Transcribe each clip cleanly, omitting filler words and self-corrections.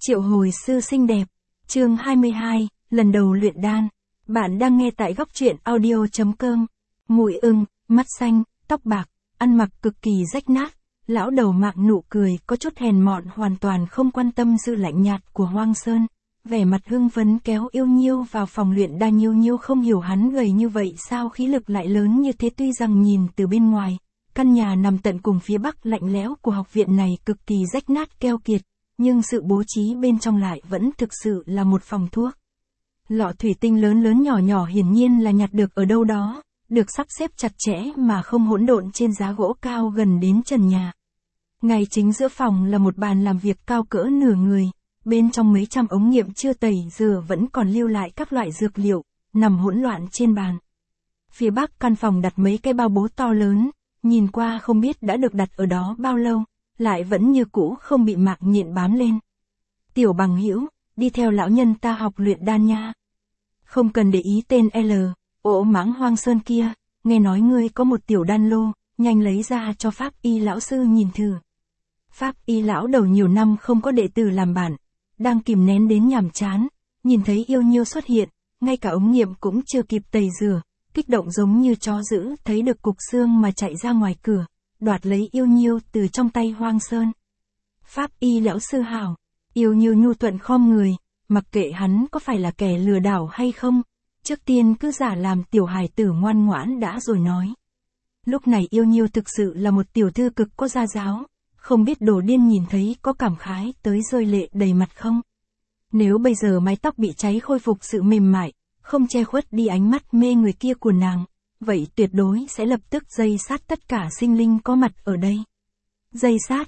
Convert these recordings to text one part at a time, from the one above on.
Triệu hồi sư xinh đẹp. Chương 22, lần đầu luyện đan. Bạn đang nghe tại góc truyện audio.com. Mũi ưng, mắt xanh, tóc bạc, ăn mặc cực kỳ rách nát. Lão đầu mạc nụ cười có chút hèn mọn, hoàn toàn không quan tâm sự lạnh nhạt của Hoang Sơn. Vẻ mặt hưng phấn kéo Yêu Nhiêu vào phòng luyện đan. Nhiêu Nhiêu không hiểu hắn gầy như vậy sao khí lực lại lớn như thế. Tuy rằng nhìn từ bên ngoài, căn nhà nằm tận cùng phía bắc lạnh lẽo của học viện này cực kỳ rách nát keo kiệt, nhưng sự bố trí bên trong lại vẫn thực sự là một phòng thuốc. Lọ thủy tinh lớn lớn nhỏ nhỏ hiển nhiên là nhặt được ở đâu đó, được sắp xếp chặt chẽ mà không hỗn độn trên giá gỗ cao gần đến trần nhà. Ngay chính giữa phòng là một bàn làm việc cao cỡ nửa người, bên trong mấy trăm ống nghiệm chưa tẩy rửa vẫn còn lưu lại các loại dược liệu, nằm hỗn loạn trên bàn. Phía bắc căn phòng đặt mấy cái bao bố to lớn, nhìn qua không biết đã được đặt ở đó bao lâu, lại vẫn như cũ không bị mạc nhện bám lên. Tiểu bằng hữu, đi theo lão nhân ta học luyện đan nha. Không cần để ý tên L, ổ mãng Hoang Sơn kia, nghe nói ngươi có một tiểu đan lô, nhanh lấy ra cho pháp y lão sư nhìn thử. Pháp y lão đầu nhiều năm không có đệ tử làm bạn, đang kìm nén đến nhàm chán, nhìn thấy Yêu Nhiêu xuất hiện, ngay cả ống nghiệm cũng chưa kịp tẩy rửa, kích động giống như chó dữ thấy được cục xương mà chạy ra ngoài cửa, đoạt lấy Yêu Nhiêu từ trong tay Hoang Sơn. Pháp y lão sư hảo. Yêu Nhiêu nhu thuận khom người, mặc kệ hắn có phải là kẻ lừa đảo hay không, trước tiên cứ giả làm tiểu hài tử ngoan ngoãn đã rồi nói. Lúc này Yêu Nhiêu thực sự là một tiểu thư cực có gia giáo, không biết Đồ Điên nhìn thấy có cảm khái tới rơi lệ đầy mặt không? Nếu bây giờ mái tóc bị cháy khôi phục sự mềm mại, không che khuất đi ánh mắt mê người kia của nàng, vậy tuyệt đối sẽ lập tức dây sát tất cả sinh linh có mặt ở đây. Dây sát,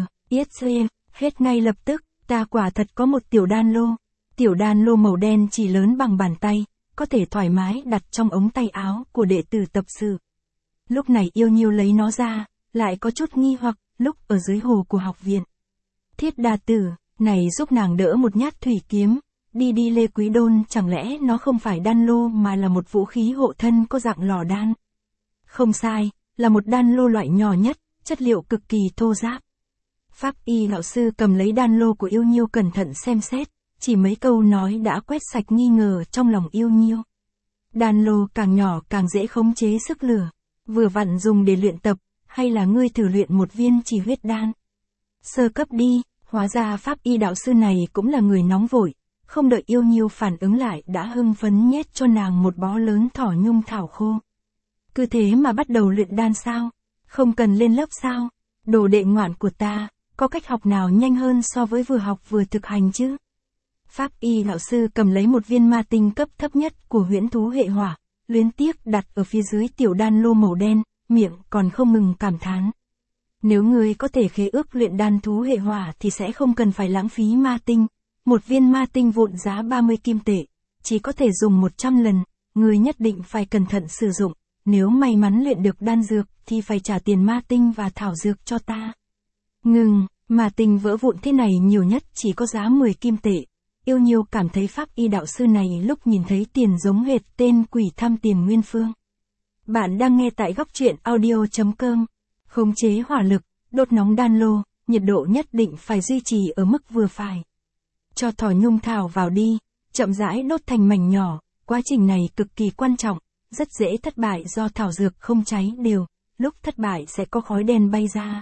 hết ngay lập tức, ta quả thật có một tiểu đan lô. Tiểu đan lô màu đen chỉ lớn bằng bàn tay, có thể thoải mái đặt trong ống tay áo của đệ tử tập sự. Lúc này Yêu Nhiêu lấy nó ra, lại có chút nghi hoặc, lúc ở dưới hồ của học viện. Thiết đa tử, này giúp nàng đỡ một nhát thủy kiếm. Đi Lê Quý Đôn, chẳng lẽ nó không phải đan lô mà là một vũ khí hộ thân có dạng lò đan? Không sai, là một đan lô loại nhỏ nhất, chất liệu cực kỳ thô ráp. Pháp y lão sư cầm lấy đan lô của Yêu Nhiêu cẩn thận xem xét, chỉ mấy câu nói đã quét sạch nghi ngờ trong lòng Yêu Nhiêu. Đan lô càng nhỏ càng dễ khống chế sức lửa, vừa vặn dùng để luyện tập, hay là ngươi thử luyện một viên chỉ huyết đan? Sơ cấp đi, hóa ra pháp y đạo sư này cũng là người nóng vội. Không đợi Yêu Nhiêu phản ứng lại đã hưng phấn nhét cho nàng một bó lớn thỏ nhung thảo khô. Cứ thế mà bắt đầu luyện đan sao? Không cần lên lớp sao? Đồ đệ ngoạn của ta, có cách học nào nhanh hơn so với vừa học vừa thực hành chứ? Pháp y lão sư cầm lấy một viên ma tinh cấp thấp nhất của huyễn thú hệ hỏa, luyến tiếc đặt ở phía dưới tiểu đan lô màu đen, miệng còn không ngừng cảm thán. Nếu ngươi có thể khế ước luyện đan thú hệ hỏa thì sẽ không cần phải lãng phí ma tinh. Một viên ma tinh vụn giá 30 kim tệ, chỉ có thể dùng 100 lần, người nhất định phải cẩn thận sử dụng, nếu may mắn luyện được đan dược thì phải trả tiền ma tinh và thảo dược cho ta. Ngừng, ma tinh vỡ vụn thế này nhiều nhất chỉ có giá 10 kim tệ. Yêu Nhiêu cảm thấy pháp y đạo sư này lúc nhìn thấy tiền giống hệt tên quỷ tham tiền nguyên phương. Bạn đang nghe tại góc truyện audio.com. Khống chế hỏa lực, đốt nóng đan lô, nhiệt độ nhất định phải duy trì ở mức vừa phải. Cho thỏ nhung thảo vào đi, chậm rãi đốt thành mảnh nhỏ, quá trình này cực kỳ quan trọng, rất dễ thất bại do thảo dược không cháy đều, lúc thất bại sẽ có khói đen bay ra.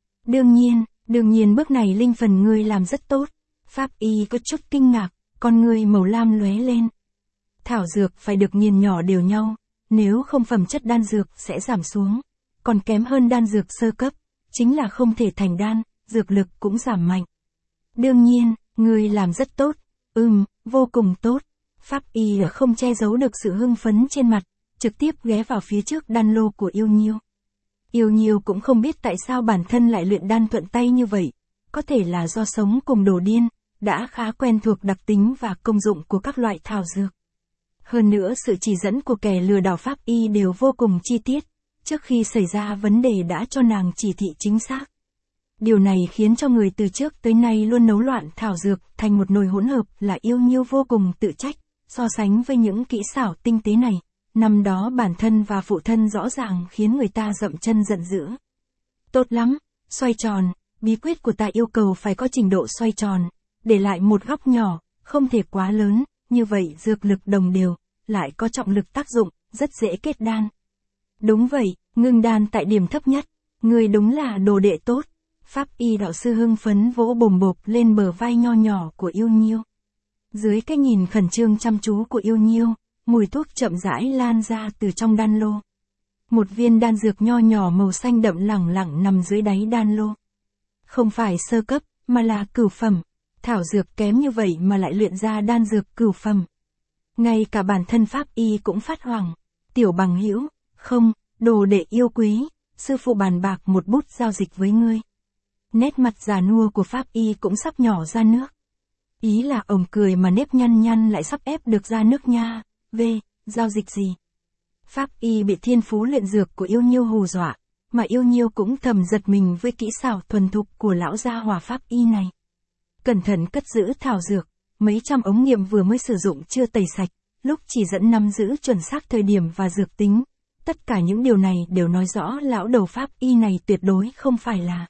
Đương nhiên bước này linh phần ngươi làm rất tốt. Pháp y có chút kinh ngạc, con ngươi màu lam lóe lên. Thảo dược phải được nghiền nhỏ đều nhau, nếu không phẩm chất đan dược sẽ giảm xuống, còn kém hơn đan dược sơ cấp, chính là không thể thành đan, dược lực cũng giảm mạnh. Đương nhiên, ngươi làm rất tốt, vô cùng tốt. Pháp y không che giấu được sự hưng phấn trên mặt, trực tiếp ghé vào phía trước đan lô của Yêu Nhiêu. Yêu Nhiêu cũng không biết tại sao bản thân lại luyện đan thuận tay như vậy, có thể là do sống cùng Đồ Điên, đã khá quen thuộc đặc tính và công dụng của các loại thảo dược. Hơn nữa sự chỉ dẫn của kẻ lừa đảo pháp y đều vô cùng chi tiết, trước khi xảy ra vấn đề đã cho nàng chỉ thị chính xác. Điều này khiến cho người từ trước tới nay luôn nấu loạn thảo dược thành một nồi hỗn hợp là Yêu Nhiêu vô cùng tự trách, so sánh với những kỹ xảo tinh tế này, năm đó bản thân và phụ thân rõ ràng khiến người ta dậm chân giận dữ. Tốt lắm, xoay tròn, bí quyết của ta yêu cầu phải có trình độ xoay tròn, để lại một góc nhỏ, không thể quá lớn, như vậy dược lực đồng đều, lại có trọng lực tác dụng, rất dễ kết đan. Đúng vậy, ngưng đan tại điểm thấp nhất, người đúng là đồ đệ tốt. Pháp y đạo sư hưng phấn vỗ bồm bộp lên bờ vai nho nhỏ của Yêu Nhiêu. Dưới cái nhìn khẩn trương chăm chú của Yêu Nhiêu, mùi thuốc chậm rãi lan ra từ trong đan lô. Một viên đan dược nho nhỏ màu xanh đậm lẳng lặng nằm dưới đáy đan lô. Không phải sơ cấp, mà là cửu phẩm. Thảo dược kém như vậy mà lại luyện ra đan dược cửu phẩm. Ngay cả bản thân Pháp y cũng phát hoảng. Tiểu bằng hữu, không, đồ đệ yêu quý, sư phụ bàn bạc một bút giao dịch với ngươi. Nét mặt già nua của Pháp y cũng sắp nhỏ ra nước. Ý là ông cười mà nếp nhăn nhăn lại sắp ép được ra nước nha. Giao dịch gì? Pháp y bị thiên phú luyện dược của Yêu Nhiêu hù dọa, mà Yêu Nhiêu cũng thầm giật mình với kỹ xảo thuần thục của lão gia hỏa Pháp y này. Cẩn thận cất giữ thảo dược, mấy trăm ống nghiệm vừa mới sử dụng chưa tẩy sạch, lúc chỉ dẫn nắm giữ chuẩn xác thời điểm và dược tính. Tất cả những điều này đều nói rõ lão đầu Pháp y này tuyệt đối không phải là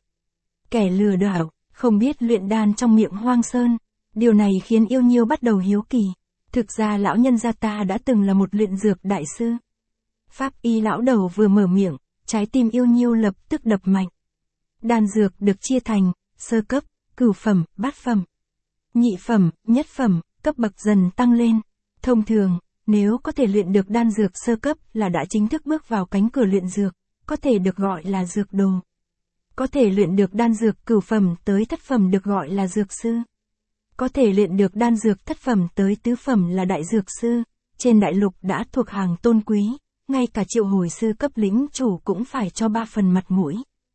kẻ lừa đảo, không biết luyện đan trong miệng hoang sơn. Điều này khiến Yêu Nhiêu bắt đầu hiếu kỳ. Thực ra lão nhân gia ta đã từng là một luyện dược đại sư. Pháp y lão đầu vừa mở miệng, trái tim Yêu Nhiêu lập tức đập mạnh. Đan dược được chia thành sơ cấp, cửu phẩm, bát phẩm, nhị phẩm, nhất phẩm, cấp bậc dần tăng lên. Thông thường, nếu có thể luyện được đan dược sơ cấp là đã chính thức bước vào cánh cửa luyện dược, có thể được gọi là dược đồ. Có thể luyện được đan dược cửu phẩm tới thất phẩm được gọi là dược sư. Có thể luyện được đan dược thất phẩm tới tứ phẩm là đại dược sư, trên đại lục đã thuộc hàng tôn quý, ngay cả triệu hồi sư cấp lĩnh chủ cũng phải cho 3 phần mặt mũi.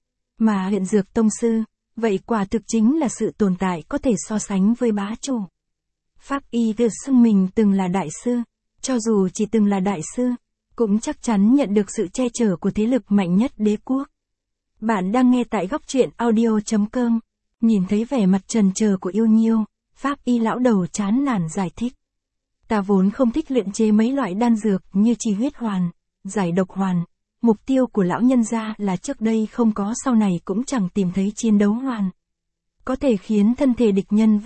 Mà luyện dược tông sư, vậy quả thực chính là sự tồn tại có thể so sánh với bá chủ. Pháp y tự xưng mình từng là đại sư, cho dù chỉ từng là đại sư, cũng chắc chắn nhận được sự che chở của thế lực mạnh nhất đế quốc. Bạn đang nghe tại góc truyện audio.com, nhìn thấy vẻ mặt trần trờ của Yêu Nhiêu, Pháp y lão đầu chán nản giải thích. Ta vốn không thích luyện chế mấy loại đan dược như trì huyết hoàn, giải độc hoàn. Mục tiêu của lão nhân gia là trước đây không có sau này cũng chẳng tìm thấy chiến đấu hoàn. Có thể khiến thân thể địch nhân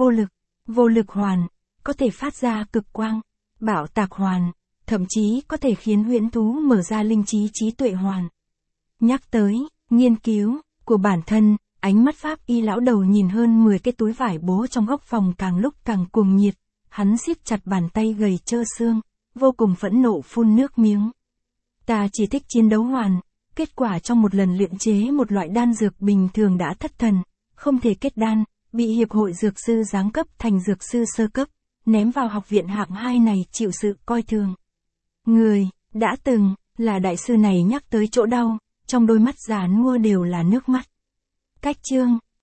vô lực hoàn, có thể phát ra cực quang, bạo tạc hoàn, thậm chí có thể khiến huyễn thú mở ra linh trí trí tuệ hoàn. Nhắc tới nghiên cứu của bản thân, ánh mắt Pháp y lão đầu nhìn hơn 10 cái túi vải bố trong góc phòng càng lúc càng cuồng nhiệt, hắn siết chặt bàn tay gầy trơ xương, vô cùng phẫn nộ phun nước miếng. Ta chỉ thích chiến đấu hoàn, kết quả trong một lần luyện chế một loại đan dược bình thường đã thất thần, không thể kết đan, bị hiệp hội dược sư giáng cấp thành dược sư sơ cấp, ném vào học viện hạng 2 này chịu sự coi thường. Người đã từng là đại sư này nhắc tới chỗ đau, trong đôi mắt già nua đều là nước mắt. Cách chương